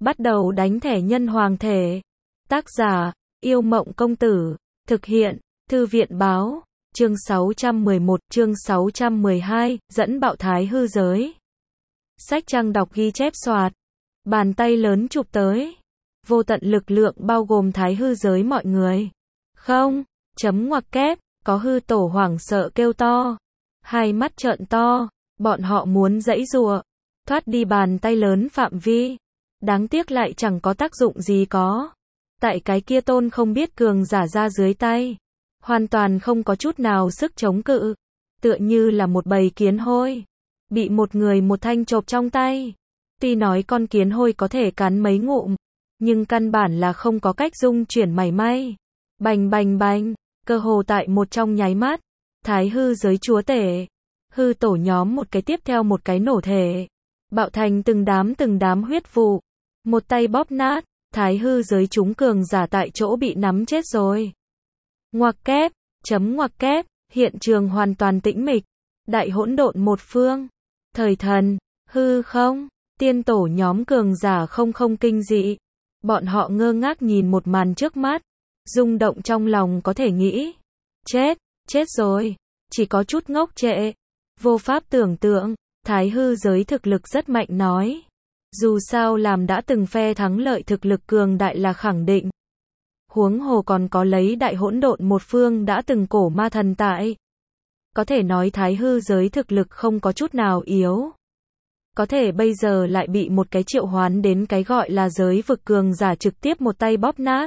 Bắt đầu đánh thẻ nhân hoàng thể. Tác giả, Yêu Mộng Công Tử. Thực hiện, Thư viện Báo. Chương 611, chương 612, dẫn bạo thái hư giới. Sách trang đọc ghi chép soạt. Bàn tay lớn chụp tới. Vô tận lực lượng bao gồm thái hư giới mọi người. Không, chấm ngoặc kép, có hư tổ hoảng sợ kêu to. Hai mắt trợn to, bọn họ muốn giãy giụa, thoát đi bàn tay lớn phạm vi. Đáng tiếc lại chẳng có tác dụng gì có. Tại cái kia tôn không biết cường giả ra dưới tay. Hoàn toàn không có chút nào sức chống cự. Tựa như là một bầy kiến hôi. Bị một người một thanh chộp trong tay. Tuy nói con kiến hôi có thể cắn mấy ngụm. Nhưng căn bản là không có cách dung chuyển mảy may. Bành bành bành. Cơ hồ tại một trong nháy mắt. Thái hư giới chúa tể. Hư tổ nhóm một cái tiếp theo một cái nổ thể. Bạo thành từng đám huyết vụ. Một tay bóp nát. Thái hư giới chúng cường giả tại chỗ bị nắm chết rồi. Ngoặc kép, chấm ngoặc kép, hiện trường hoàn toàn tĩnh mịch. Đại hỗn độn một phương. Thời thần, hư không, tiên tổ nhóm cường giả không kinh dị. Bọn họ ngơ ngác nhìn một màn trước mắt. Rung động trong lòng có thể nghĩ. Chết rồi. Chỉ có chút ngốc trệ. Vô pháp tưởng tượng, thái hư giới thực lực rất mạnh nói. Dù sao làm đã từng phe thắng lợi thực lực cường đại là khẳng định. Huống hồ còn có lấy đại hỗn độn một phương đã từng cổ ma thần tại. Có thể nói thái hư giới thực lực không có chút nào yếu. Có thể bây giờ lại bị một cái triệu hoán đến cái gọi là giới vực cường giả trực tiếp một tay bóp nát.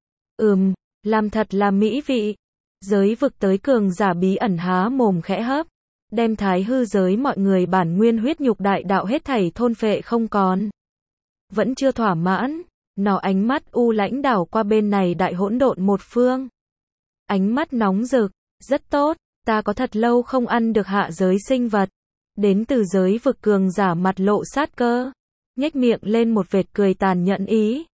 Làm thật là mỹ vị. Giới vực tới cường giả bí ẩn há mồm khẽ hấp. Đem thái hư giới mọi người bản nguyên huyết nhục đại đạo hết thảy thôn phệ không còn. Vẫn chưa thỏa mãn, nó ánh mắt u lãnh đảo qua bên này đại hỗn độn một phương. Ánh mắt nóng rực, rất tốt, ta có thật lâu không ăn được hạ giới sinh vật. Đến từ giới vực cường giả mặt lộ sát cơ, nhếch miệng lên một vệt cười tàn nhẫn ý.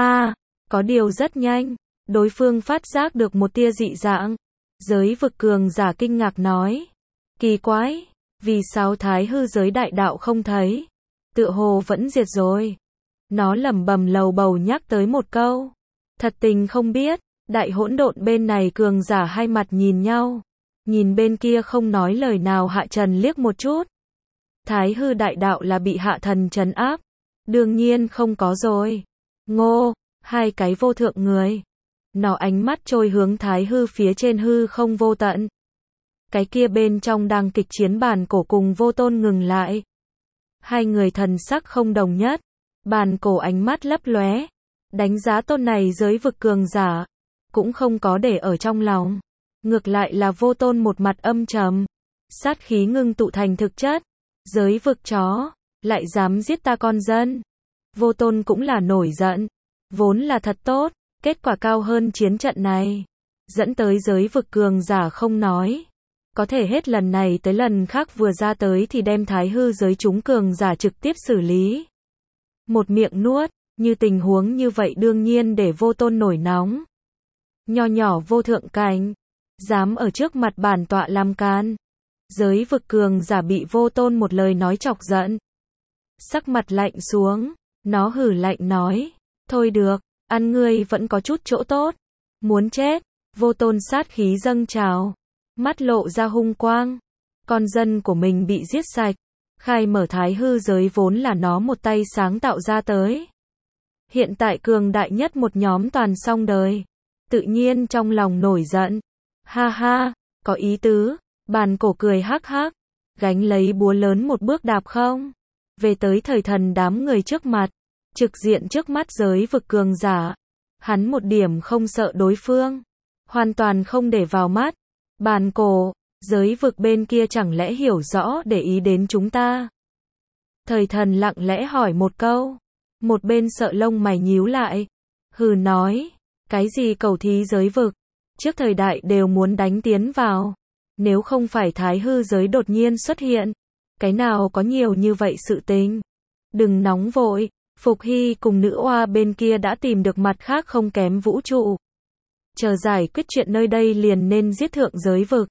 Có điều rất nhanh, đối phương phát giác được một tia dị dạng. Giới vực cường giả kinh ngạc nói. Kỳ quái, vì sao thái hư giới đại đạo không thấy? Tựa hồ vẫn diệt rồi. Nó lẩm bẩm lầu bầu nhắc tới một câu. Thật tình không biết, đại hỗn độn bên này cường giả hai mặt nhìn nhau. Nhìn bên kia không nói lời nào hạ trần liếc một chút. Thái hư đại đạo là bị hạ thần trấn áp. Đương nhiên không có rồi. Ngô, hai cái vô thượng người. Nó ánh mắt trôi hướng thái hư phía trên hư không vô tận. Cái kia bên trong đang kịch chiến bàn cổ cùng vô tôn ngừng lại. Hai người thần sắc không đồng nhất. Bàn cổ ánh mắt lấp lóe. Đánh giá tôn này giới vực cường giả. Cũng không có để ở trong lòng. Ngược lại là vô tôn một mặt âm trầm. Sát khí ngưng tụ thành thực chất. Giới vực chó. Lại dám giết ta con dân. Vô tôn cũng là nổi giận. Vốn là thật tốt. Kết quả cao hơn chiến trận này. Dẫn tới giới vực cường giả không nói. Có thể hết lần này tới lần khác vừa ra tới thì đem thái hư giới chúng cường giả trực tiếp xử lý. Một miệng nuốt, như tình huống như vậy đương nhiên để vô tôn nổi nóng. Nho nhỏ vô thượng cảnh, dám ở trước mặt bản tọa làm can. Giới vực cường giả bị vô tôn một lời nói chọc giận. Sắc mặt lạnh xuống, nó hử lạnh nói, thôi được, ăn ngươi vẫn có chút chỗ tốt. Muốn chết, vô tôn sát khí dâng trào. Mắt lộ ra hung quang. Con dân của mình bị giết sạch. Khai mở thái hư giới vốn là nó một tay sáng tạo ra tới. Hiện tại cường đại nhất một nhóm toàn xong đời. Tự nhiên trong lòng nổi giận. Ha ha, có ý tứ. Bàn cổ cười hắc hắc. Gánh lấy búa lớn một bước đạp không. Về tới thời thần đám người trước mặt. Trực diện trước mắt giới vực cường giả. Hắn một điểm không sợ đối phương. Hoàn toàn không để vào mắt. Bàn cổ, giới vực bên kia chẳng lẽ hiểu rõ để ý đến chúng ta? Thời thần lặng lẽ hỏi một câu. Một bên sợ lông mày nhíu lại. Hừ nói, cái gì cầu thí giới vực? Trước thời đại đều muốn đánh tiến vào. Nếu không phải thái hư giới đột nhiên xuất hiện. Cái nào có nhiều như vậy sự tình? Đừng nóng vội, Phục Hy cùng nữ oa bên kia đã tìm được mặt khác không kém vũ trụ. Chờ giải quyết chuyện nơi đây liền nên giết thượng giới vực.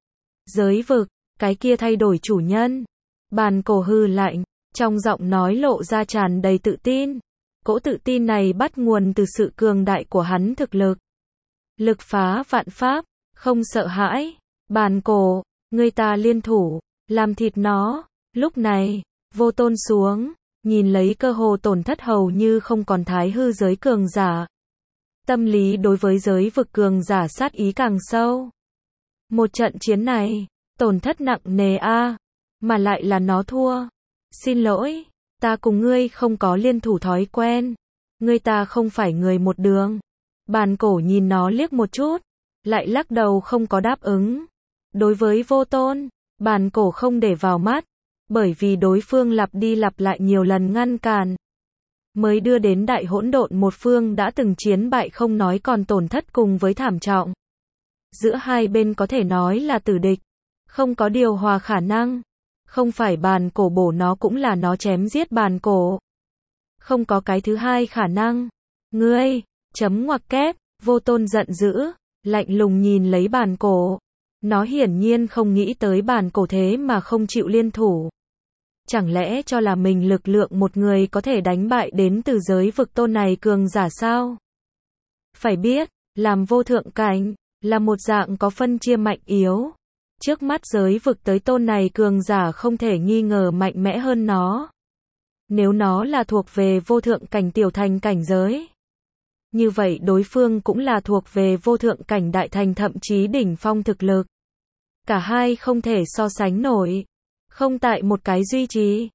Giới vực, cái kia thay đổi chủ nhân. Bàn cổ hư lạnh, trong giọng nói lộ ra tràn đầy tự tin. Cỗ tự tin này bắt nguồn từ sự cường đại của hắn thực lực. Lực phá vạn pháp, không sợ hãi. Bàn cổ, người ta liên thủ, làm thịt nó. Lúc này, Vô Tôn xuống, nhìn lấy cơ hồ tổn thất hầu như không còn thái hư giới cường giả. Tâm lý đối với giới vực cường giả sát ý càng sâu. Một trận chiến này, tổn thất nặng nề a, mà lại là nó thua. Xin lỗi, ta cùng ngươi không có liên thủ thói quen. Ngươi ta không phải người một đường. Bàn cổ nhìn nó liếc một chút, lại lắc đầu không có đáp ứng. Đối với Vô Tôn, bàn cổ không để vào mắt, bởi vì đối phương lặp đi lặp lại nhiều lần ngăn cản. Mới đưa đến đại hỗn độn một phương đã từng chiến bại không nói còn tổn thất cùng với thảm trọng. Giữa hai bên có thể nói là tử địch, không có điều hòa khả năng. Không phải bàn cổ bổ nó cũng là nó chém giết bàn cổ. Không có cái thứ hai khả năng. Ngươi, chấm ngoặc kép, Vô Tôn giận dữ, lạnh lùng nhìn lấy bàn cổ. Nó hiển nhiên không nghĩ tới bàn cổ thế mà không chịu liên thủ. Chẳng lẽ cho là mình lực lượng một người có thể đánh bại đến từ giới vực tôn này cường giả sao? Phải biết, làm vô thượng cảnh, là một dạng có phân chia mạnh yếu. Trước mắt giới vực tới tôn này cường giả không thể nghi ngờ mạnh mẽ hơn nó. Nếu nó là thuộc về vô thượng cảnh tiểu thành cảnh giới, như vậy đối phương cũng là thuộc về vô thượng cảnh đại thành thậm chí đỉnh phong thực lực. Cả hai không thể so sánh nổi. Không tại một cái duy trì.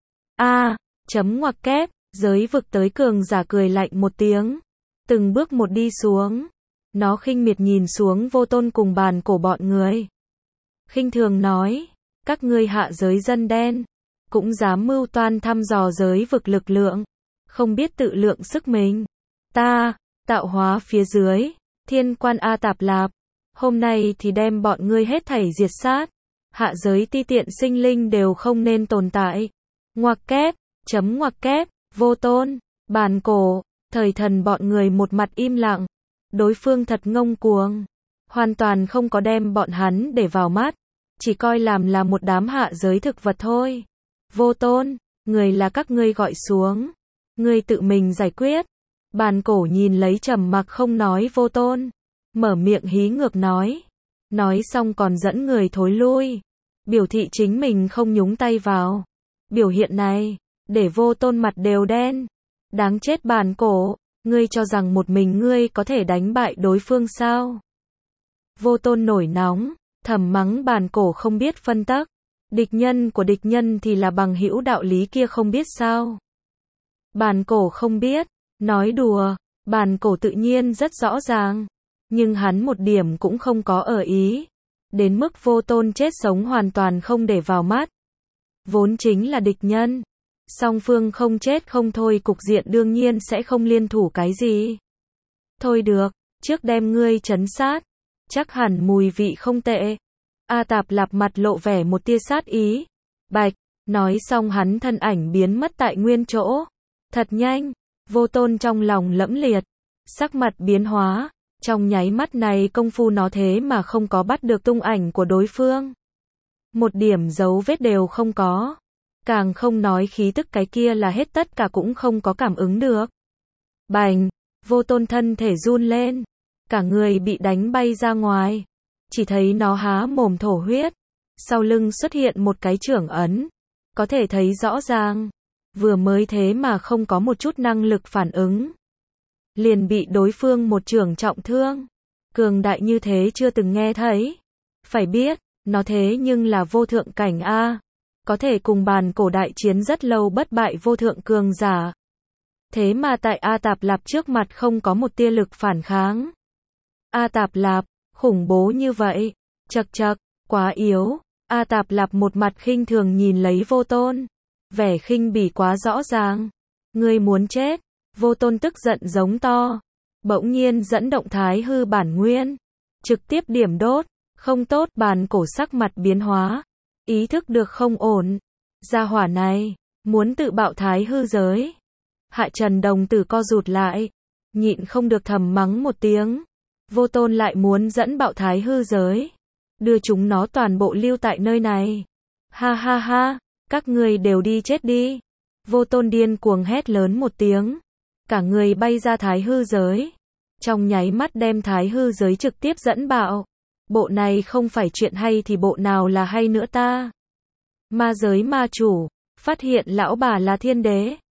Chấm ngoặc kép, giới vực tới cường giả cười lạnh một tiếng. Từng bước một đi xuống. Nó khinh miệt nhìn xuống Vô Tôn cùng bàn cổ bọn người. Khinh thường nói, các ngươi hạ giới dân đen, cũng dám mưu toan thăm dò giới vực lực lượng, không biết tự lượng sức mình. Ta, tạo hóa phía dưới, thiên quan A Tạp Lạp, hôm nay thì đem bọn ngươi hết thảy diệt sát. Hạ giới ti tiện sinh linh đều không nên tồn tại. Ngoặc kép, chấm ngoặc kép, Vô Tôn, bàn cổ, thời thần bọn người một mặt im lặng. Đối phương thật ngông cuồng, hoàn toàn không có đem bọn hắn để vào mắt, chỉ coi làm là một đám hạ giới thực vật thôi. Vô Tôn, người là các ngươi gọi xuống, ngươi tự mình giải quyết. Bàn cổ nhìn lấy trầm mặc không nói Vô Tôn, mở miệng hí ngược nói xong còn dẫn người thối lui, biểu thị chính mình không nhúng tay vào. Biểu hiện này, để Vô Tôn mặt đều đen. Đáng chết bàn cổ, ngươi cho rằng một mình ngươi có thể đánh bại đối phương sao? Vô Tôn nổi nóng, thầm mắng bàn cổ không biết phân tắc. Địch nhân của địch nhân thì là bằng hữu đạo lý kia không biết sao? Bàn cổ không biết, nói đùa, bàn cổ tự nhiên rất rõ ràng. Nhưng hắn một điểm cũng không có ở ý. Đến mức Vô Tôn chết sống hoàn toàn không để vào mắt. Vốn chính là địch nhân. Song phương không chết không thôi cục diện đương nhiên sẽ không liên thủ cái gì. Thôi được, trước đem ngươi trấn sát. Chắc hẳn mùi vị không tệ. A Tạp Lạp mặt lộ vẻ một tia sát ý. Bạch, nói xong hắn thân ảnh biến mất tại nguyên chỗ. Thật nhanh, Vô Tôn trong lòng lẫm liệt. Sắc mặt biến hóa. Trong nháy mắt này công phu nó thế mà không có bắt được tung ảnh của đối phương. Một điểm dấu vết đều không có. Càng không nói khí tức cái kia là hết tất cả cũng không có cảm ứng được. Bành, Vô Tôn thân thể run lên. Cả người bị đánh bay ra ngoài. Chỉ thấy nó há mồm thổ huyết. Sau lưng xuất hiện một cái chưởng ấn. Có thể thấy rõ ràng. Vừa mới thế mà không có một chút năng lực phản ứng. Liền bị đối phương một chưởng trọng thương. Cường đại như thế chưa từng nghe thấy. Phải biết, nó thế nhưng là vô thượng cảnh A. Có thể cùng bàn cổ đại chiến rất lâu bất bại vô thượng cường giả. Thế mà tại A Tạp Lạp trước mặt không có một tia lực phản kháng. A Tạp Lạp, khủng bố như vậy. Chậc chậc, quá yếu. A Tạp Lạp một mặt khinh thường nhìn lấy Vô Tôn. Vẻ khinh bỉ quá rõ ràng. Ngươi muốn chết. Vô Tôn tức giận giống to. Bỗng nhiên dẫn động thái hư bản nguyên. Trực tiếp điểm đốt. Không tốt, bàn cổ sắc mặt biến hóa. Ý thức được không ổn. Gia hỏa này, muốn tự bạo thái hư giới. Hạ Trần đồng tử co rụt lại. Nhịn không được thầm mắng một tiếng. Vô Tôn lại muốn dẫn bạo thái hư giới. Đưa chúng nó toàn bộ lưu tại nơi này. Ha ha ha, các ngươi đều đi chết đi. Vô Tôn điên cuồng hét lớn một tiếng. cả người bay ra thái hư giới. Trong nháy mắt đem thái hư giới trực tiếp dẫn bạo. Bộ này không phải chuyện hay thì bộ nào là hay nữa ta? Ma giới ma chủ, phát hiện lão bà là thiên đế.